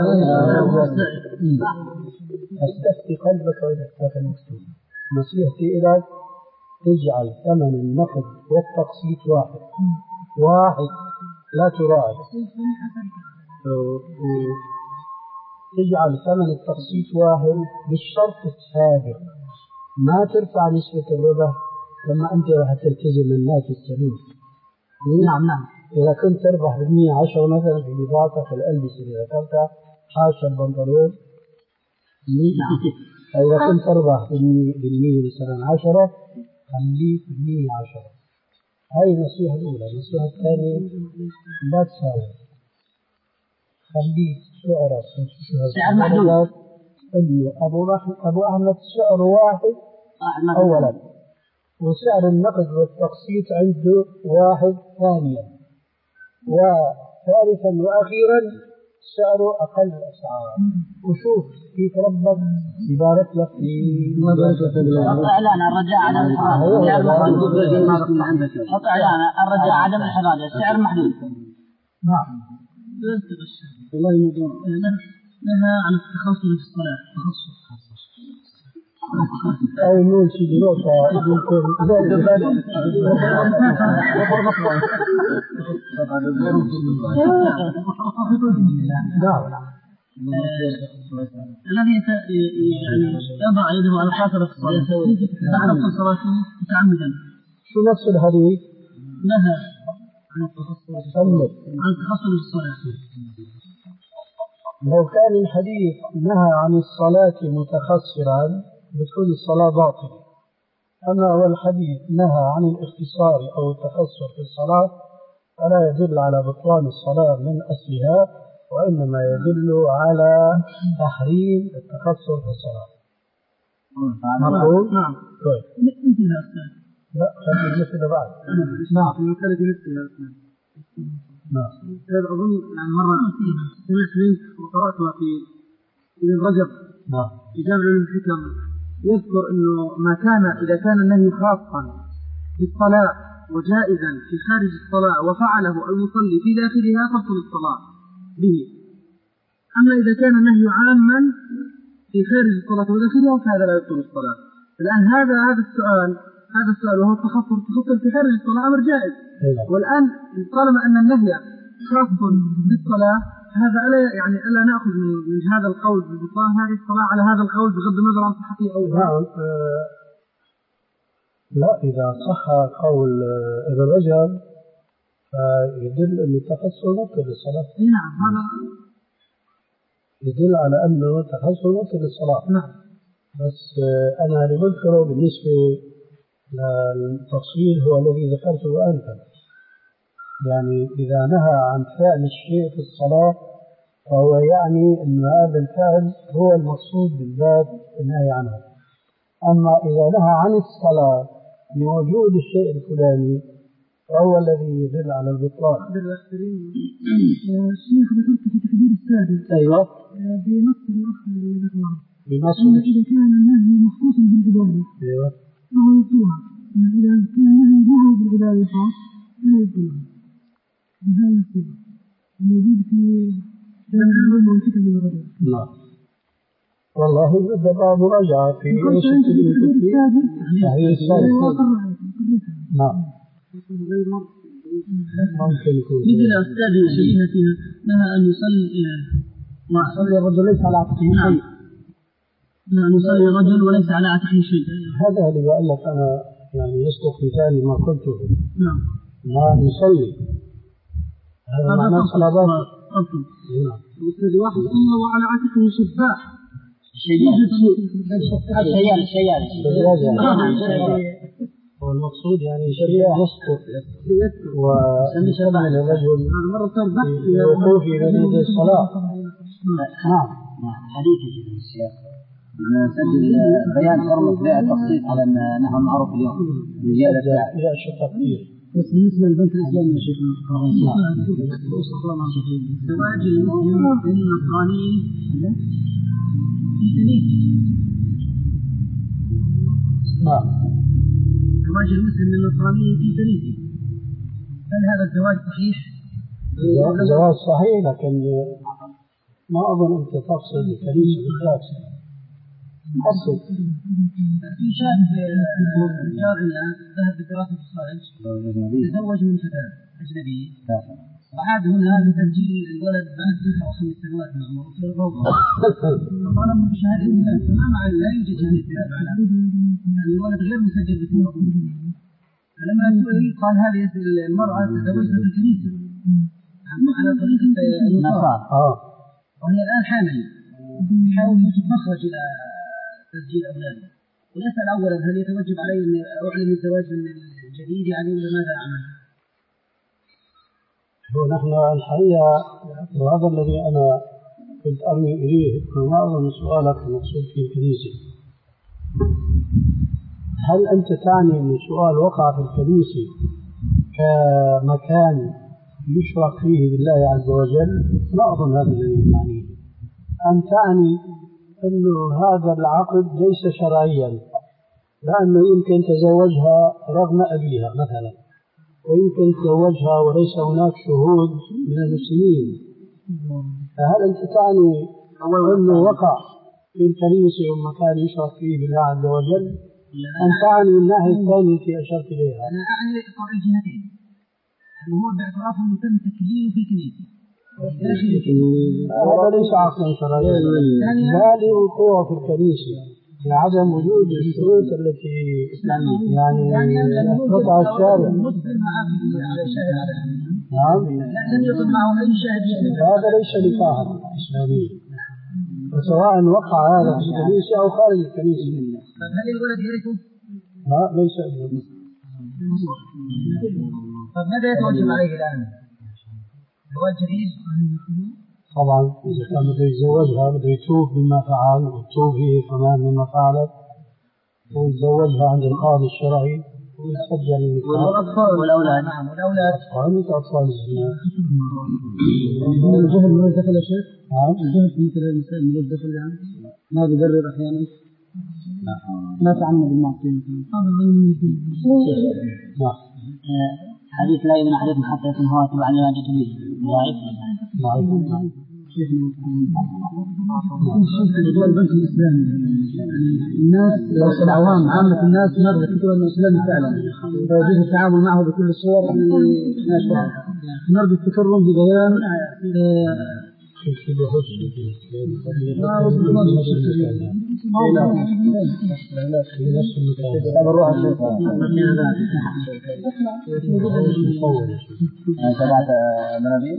استفتي قلبك وان يفتاك المفتون. نصيحتي لك تجعل ثمن النقد والتقسيط واحد واحد لا تراعي، تجعل ثمن التقسيط واحد بالشرط السابق، ما ترفع نسبة الربح لما أنت راح تلتزم الناس السليم. نعم نعم. إذا كنت تربح بالمية عشرة مثلا في بضاعتك الألبسة اللي ذكرتها حاشا البنطلون، إذا كنت تربح بالمية مثلا عشرة خليك بالمية عشرة. هاي النصيحة الأولى. النصيحة الثانية لا تساوي، خليك سعرك سعر محدود. إنه أبو أبو أحمد سعر واحد أولا، وسعر النقد والتقسيط عنده واحد ثانيا، وثالثا وأخيرا سعره أقل الأسعار. وشوف كيف ربك يبارك لك في حط إعلان الرجاء عدم الحرادة. حط إعلان الرجاء عدم الحرادة، السعر محدود. نعم. والله موضوع نهى عن التخصص في الصلاة، تخصص أو نقول شيء نقطة يمكن الذي يعني يضع يده على خاطر في الصلاة تعرف صلاته متعمدا. شو نفس الحديث؟ نهى عن التخصص عن التخصص في الصلاة. لو كان الحديث نهى عن الصلاة متخصرا بتكون الصلاة باطلة. أما هو الحديث نهى عن الاختصار أو التخصر في الصلاة فلا يدل على بطلان الصلاة من أصلها، وإنما يدل على تحريم التخصر في الصلاة. نعم. طيب. مثلها أستاذ. لا خلي مثل بعد. نعم. المسألة مثلها أستاذ. نعم. هذا أظن يعني مرة سمعت منك وقرأتها في ابن رجب. نعم. في جامع الحكم يذكر إنه ما كان إذا كان النهي خاصا بالصلاة وجائزا في خارج الصلاة وفعله المصلي في داخلها تبطل الصلاة به. أما إذا كان النهي عاما في خارج الصلاة وداخلها فهذا لا يبطل الصلاة. الآن هذا هذا السؤال هذا السؤال وهو التخصص التخصص في خارج الصلاة أمر جائز. والآن طالما أن النهي خاص بالصلاة هذا ألا يعني ألا نأخذ من, من هذا القول ببطلان هذه الصلاة على هذا القول بغض النظر عن صحته أو لا آه لا إذا صح قول ابن رجب فيدل أن التخصص ممكن للصلاة. نعم هذا يدل على أنه التخصص ممكن للصلاة. نعم. بس آه أنا اللي بذكره بالنسبة للتفصيل هو الذي ذكرته آنفا، يعني إذا نهى عن فعل الشيء في الصلاة فهو يعني أن هذا الفعل هو المقصود بالذات النهي عنه. أما إذا نهى عن الصلاة لوجود الشيء الفلاني وهو الذي يدل على البطلان. الشيخ ذكرت في تحذير السادس. أيوه. بنص الأخ الذي ذكره. بنص إذا كان النهي مخصوصا بالعبادة. أيوه. فهو يبطلها. إذا كان النهي له بالعبادة خاص فلا يبطلها. بهذه الصيغة. موجود في العلوم والكتب الغريبة. نعم. والله بدأ بعض رجع في ايش التدريب تحذير السادس. نعم. ممكن يكون مثل أستاذ شيخنا فيها نهى أن يصلي ما يصلي الرجل ليس على عاتقه شيء. نعم يصلي الرجل وليس على عاتقه شيء. هذا اللي بقول لك أنا يعني يصدق مثال ما قلته. نعم. ما يصلي هذا معناه صلابات. نعم. أستاذ واحد صلى وعلى عاتقه شباح. الشيال الشيال الشيال هو المقصود يعني شيء يسقط ويستعمل الرجل في وقوفه بين يدي الصلاة. نعم. حديث الشيخ نسجل بيان حرمة بيع التخصيص على ما نحن معروف اليوم بزيادة لا شيء تقدير. بس بالنسبة للبنك الإسلامي يا شيخ زواج المسلم بالنصراني في كنيسة. نعم. زواج المسلم بالنصراني في كنيسة. هل هذا الزواج صحيح؟ زواج صحيح لكن ما أظن أنت تقصد الكنيسة بالذات. أصل في شاب جارنا ذهب بدراسة الخارج تزوج من فتاة أجنبية وعاد هنا لتسجيل الولد بعد تسع وخمس سنوات من عمره في الروضة فطالب بشهادة ميلاد فما معنى لا يوجد شهادة ميلاد معناه يعني الولد غير مسجل باسم الأم. فلما سئل قال هذه المرأة تزوجت في الكنيسة على طريقة النصارى وهي الآن حامل تحاول تتخرج إلى تسجيل أولاده. ونسأل أولا هل يتوجب علي أن أعلن الزواج من الجديد يعني ولا ماذا أعمل؟ نحن الحقيقة وهذا الذي أنا كنت أرمي إليه ما أظن سؤالك المقصود في الكنيسة. هل أنت تعني أن السؤال وقع في الكنيسة كمكان يشرك فيه بالله عز وجل؟ لا أظن هذا الذي تعنيه. أن تعني أن هذا العقد ليس شرعيا لأنه يمكن تزوجها رغم أبيها مثلا ويمكن تزوجها وليس هناك شهود من المسلمين. فهل أنت تعني أنه وقع في الكنيسة ومكان يشرك فيه بالله عز وجل أم تعني الناحية الثانية التي أشرت إليها؟ أنا أعني إقرار الجهتين أنه هو باعتراف أنه تم تكليله في الكنيسة. هذا ليس عقلا شرعيا لا لوقوعه في الكنيسة لعدم وجود الشروط التي يعني يثبتها الشارع. نعم. هذا ليس نكاحا إسلاميا وسواء وقع هذا في الكنيسة أو خارج الكنيسة. هل الولد يرثه؟ لا ليس. طب ماذا يتوجب عليه الآن؟ زواج جديد؟ طبعا إذا كان بده يتزوجها بده يتوب مما فعل وتوب هي كمان مما فعلت ويتزوجها عند القاضي الشرعي ويسجل النكاح. والأطفال والأولاد. نعم والأولاد. وعندك أطفال الزنا. من الجهل من الدخل يا شيخ؟ نعم. الجهل مثل المسائل من الدخل يعني ما بيبرر أحيانا. ما تعمد المعصية. نعم. حديث لا يؤمن أحدكم حتى يكون هو تبع عن الواجب به ضعيف. ضعيف. البنك الإسلامي الناس ليس العوام عامة الناس مرة تقول أنه إسلامي فعلا فيجوز التعامل معه بكل الصور اللي نشرها. نرجو التكرم ببيان سبعة منابير.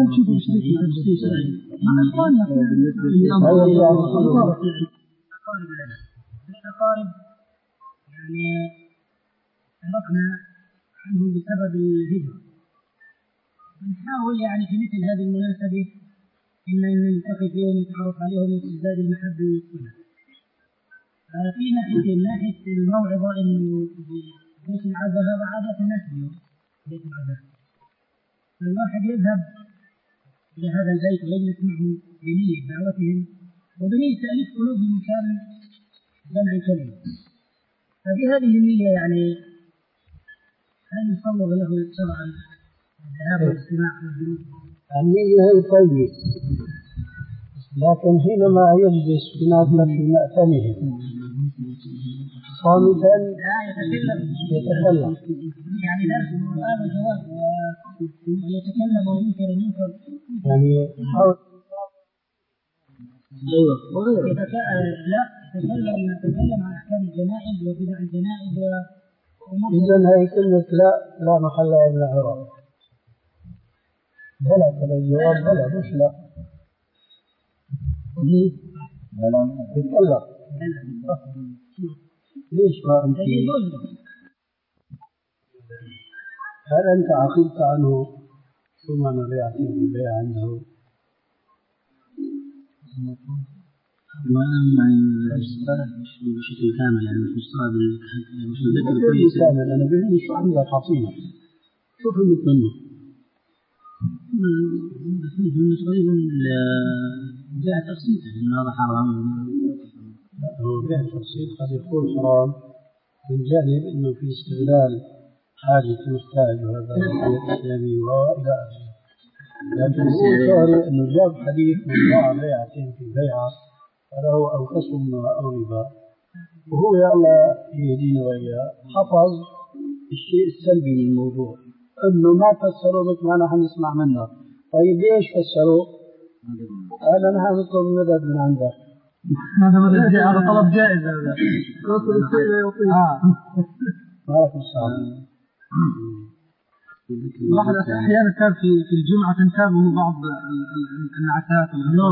الأقارب يعني تركنا عنهم بسبب الهجرة. نحاول يعني في مثل هذه المناسبة إن نلتقي فيهم ونتعرف عليهم وتزداد المحبة والصلة. في ناحية ناحية الموعظة إنه بيت العزة هذا عادة الناس اليوم بيت العذاب. فالواحد يذهب إلى هذا البيت ويجلس معهم بنية دعوتهم وبنية تأليف قلوبهم كان جمع الكلمة. ففي هذه النية يعني هل يصور له شرعا الذهاب والاستماع والجلوس؟ النية هي طيب، لكن حينما يجلس بنازلة في مأتمهم صامتا يتكلم يعني درس القرآن وجواب ويتكلم وينكر المنكر يعني يحاول لا يتكلم يتكلم عن أحكام الجنائز وبدع الجنائز وأمور. إذن هي كلمة لا لا محل لها من الإعراب. بلى كذا الجواب بلى مش لا. بلى بتكلم. ليش ما أنت؟ هل أنت عقلت عنه ثم نبيعت البيع عنده؟ ما يعني مش بشكل كامل يعني مش مستوعب مش متذكر كويس كامل. أنا بيعني شو عندك عطينا شو فهمت منه؟ فهمت منه تقريبا بيع تقسيط إنه هذا حرام. لا هو بيع تقسيط قد يكون حرام من جانب إنه في استغلال حاجة المحتاج وهذا الإسلامي وإلى آخره. لكن الظاهر إنه جاب حديث من باع بيعتين في بيعة فله أو كسب أو ربا، وهو يا الله يهدينا وإياه حفظ الشيء السلبي من الموضوع إنه ما فسروا مثل ما نحن نسمع منه. طيب ليش فسروا؟ قال نحن نطلب مدد من عندك. هذا مدد هذا طلب جائز هذا. وصل الشيء لا يطيق. ما في واحد أحيانا كان في في الجمعة تنتابه بعض النعسات والنوم.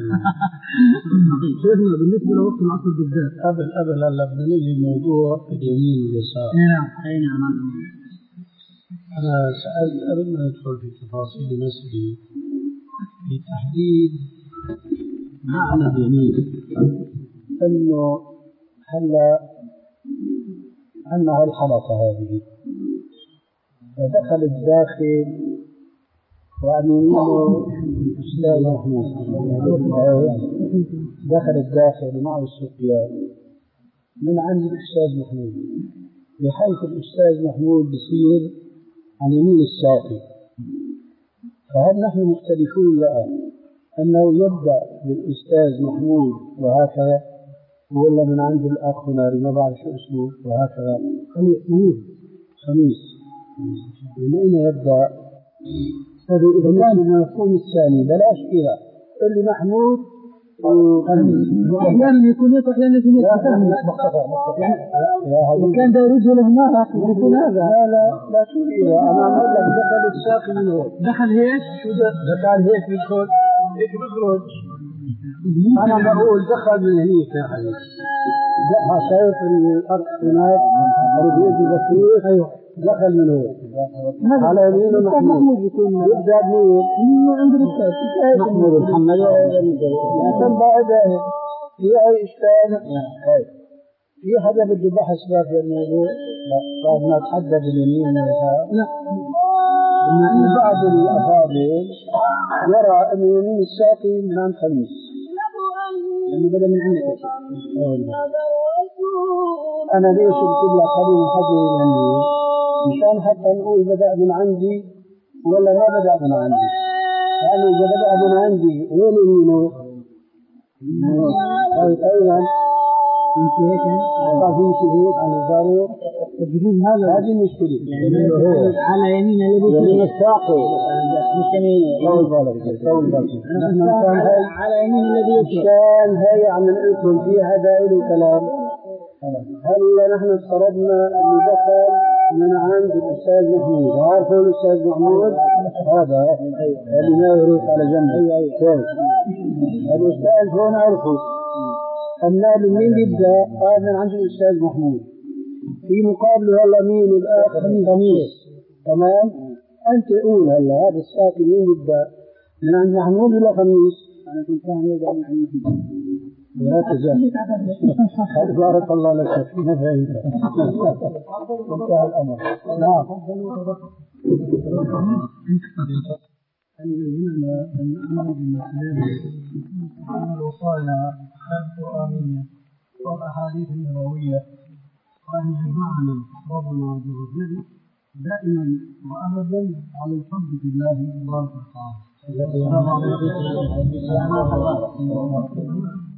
شيخنا بالنسبة لوقت العصر بالذات قبل قبل هلا بدنا نيجي موضوع اليمين واليسار. نعم نعم. أنا سألت قبل ما ندخل في تفاصيل المسألة في تحديد معنى اليمين إنه هلا عندنا هالحلقة هذه فدخل الداخل وعن يمينه الأستاذ محمود دخل الداخل ومعه السقيان من عند الأستاذ محمود بحيث الأستاذ محمود بصير عن يمين الساقي. فهل نحن مختلفون بقى أنه يبدأ بالأستاذ محمود وهكذا ولا من عند الأخ ناري ما بعرف شو اسمه وهكذا خميس خميس من أين يبدأ؟ هذا إذا كان المفهوم الثاني بلاش كذا قل لي محمود أحيانا يكون يطلع أحيانا يكون يطلع يعني كان ده رجل ما يكون هذا لا لا لا شو إذا أنا أقول لك دخل الساقي من هون دخل هيك شو ده دخل هيك بيدخل هيك بيخرج. أنا بقول دخل من هنيك يا حبيبي دخل شايف الأرض هناك ربيع بسيط أيوه دخل من هون على يمينه محمود يبدأ بمين عند الأستاذ محمود محمد لكن بعد في أي إشكال في حدا بده بحث بقى في الموضوع بعد ما تحدد اليمين واليسار لا في بعض الأفاضل يرى أن يمين الساقي من عند خميس لأنه بدأ من عندك أنا ليش قلت لك خليل الحجر اليمين مشان حتى نقول بدأ من عندي ولا ما بدأ من عندي. لأنه إذا بدأ من عندي وين يمينه؟ طيب أيضا يمشي هيك أعطاه يمشي هيك عن الضرور تجدون هذا هذه المشكلة على يمين الذي يمين الساقي مش يمين طول بالك طول بالك على يمين الذي كان هي عم نقولكم فيها دائل وكلام. هل نحن افترضنا أن دخل من عند الأستاذ محمود عارفوا الأستاذ محمود هذا اللي ما يروح على جنب كويس الأستاذ هون عرفوا النال مين يبدأ قال من عند الأستاذ محمود في مقابله هلا مين الآخر خميس تمام. أنت قول هلا هذا الساقي مين يبدأ من عند محمود ولا خميس؟ أنا كنت فاهم يبدأ من عند محمود لا تزال. بارك الله لك فينا فهمت. انتهى الأمر. نعم. أن يهمنا أن نأمر بالمسلمين أن الوصايا القرآنية والأحاديث النبوية وأن يجمعنا ربنا عز وجل دائما وأبدا على الحب في الله تبارك وتعالى. السلام عليكم ورحمة الله وبركاته.